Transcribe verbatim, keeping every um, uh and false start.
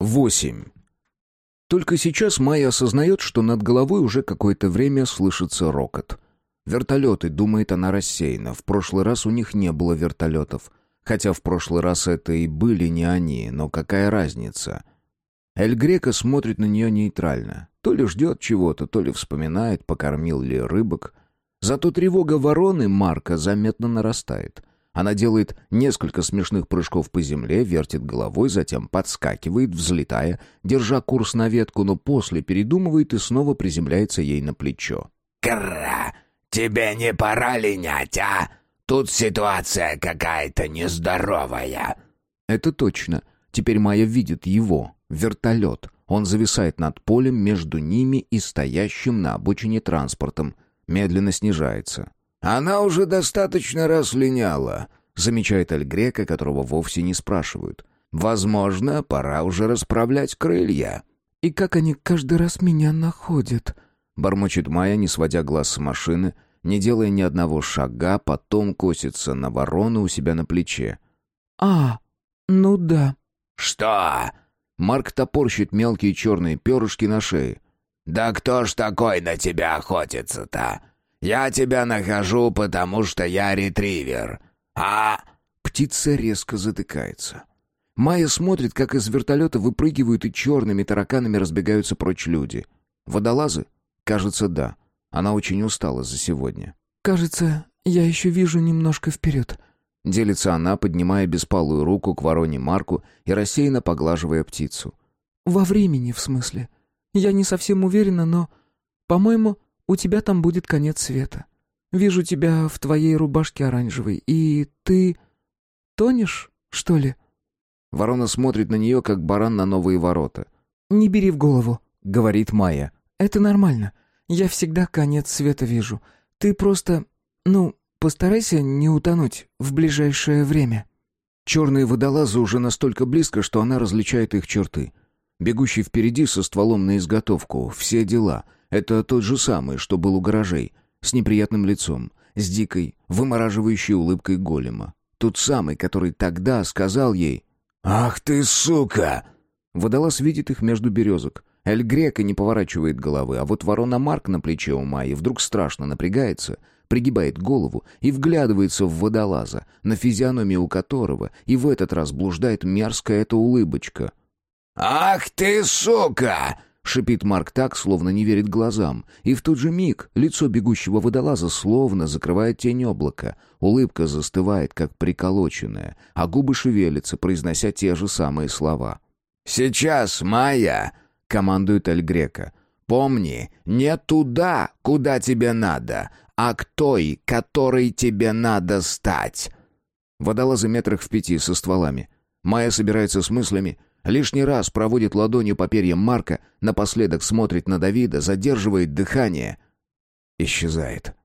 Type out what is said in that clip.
Восемь. Только сейчас Майя осознает, что над головой уже какое-то время слышится рокот. Вертолеты, думает она рассеянно. В прошлый раз у них не было вертолетов. Хотя в прошлый раз это и были не они, но какая разница? Эль Греко смотрит на нее нейтрально. То ли ждет чего-то, то ли вспоминает, покормил ли рыбок. Зато тревога вороны Марка заметно нарастает. Она делает несколько смешных прыжков по земле, вертит головой, затем подскакивает, взлетая, держа курс на ветку, но после передумывает и снова приземляется ей на плечо. «Кра, тебе не пора линять, а? Тут ситуация какая-то нездоровая». Это точно. Теперь Майя видит его, вертолет. Он зависает над полем между ними и стоящим на обочине транспортом. Медленно снижается. «Она уже достаточно раз линяла», — замечает Эль Греко, которого вовсе не спрашивают. «Возможно, пора уже расправлять крылья». «И как они каждый раз меня находят?» — бормочет Майя, не сводя глаз с машины, не делая ни одного шага, потом косится на ворону у себя на плече. «А, ну да». «Что?» Марк топорщит мелкие черные перышки на шее. «Да кто ж такой на тебя охотится-то? Я тебя нахожу, потому что я ретривер. А...» Птица резко затыкается. Майя смотрит, как из вертолета выпрыгивают и черными тараканами разбегаются прочь люди. Водолазы? Кажется, да. Она очень устала за сегодня. «Кажется, я еще вижу немножко вперед», — делится она, поднимая беспалую руку к вороне Марку и рассеянно поглаживая птицу. «Во времени, в смысле. Я не совсем уверена, но, по-моему, у тебя там будет конец света. Вижу тебя в твоей рубашке оранжевой, и ты... тонешь, что ли?» Ворона смотрит на нее, как баран на новые ворота. «Не бери в голову», — говорит Майя. «Это нормально. Я всегда конец света вижу. Ты просто... ну, постарайся не утонуть в ближайшее время». Черные водолазы уже настолько близко, что она различает их черты. Бегущий впереди со стволом на изготовку, все дела. Это тот же самый, что был у гаражей, с неприятным лицом, с дикой, вымораживающей улыбкой голема. Тот самый, который тогда сказал ей «Ах ты, сука!» Водолаз видит их между березок. Эль Греко не поворачивает головы, а вот ворона Марк на плече у Майи вдруг страшно напрягается, пригибает голову и вглядывается в водолаза, на физиономии у которого и в этот раз блуждает мерзкая эта улыбочка. «Ах ты, сука!» — шипит Марк так, словно не верит глазам. И в тот же миг лицо бегущего водолаза словно закрывает тень облака. Улыбка застывает, как приколоченная, а губы шевелятся, произнося те же самые слова. «Сейчас, Майя!» — командует Эль Греко. «Помни, не туда, куда тебе надо, а к той, которой тебе надо стать». Водолазы метрах в пяти со стволами. Майя собирается с мыслями, лишний раз проводит ладонью по перьям Марка, напоследок смотрит на Давида, задерживает дыхание. Исчезает.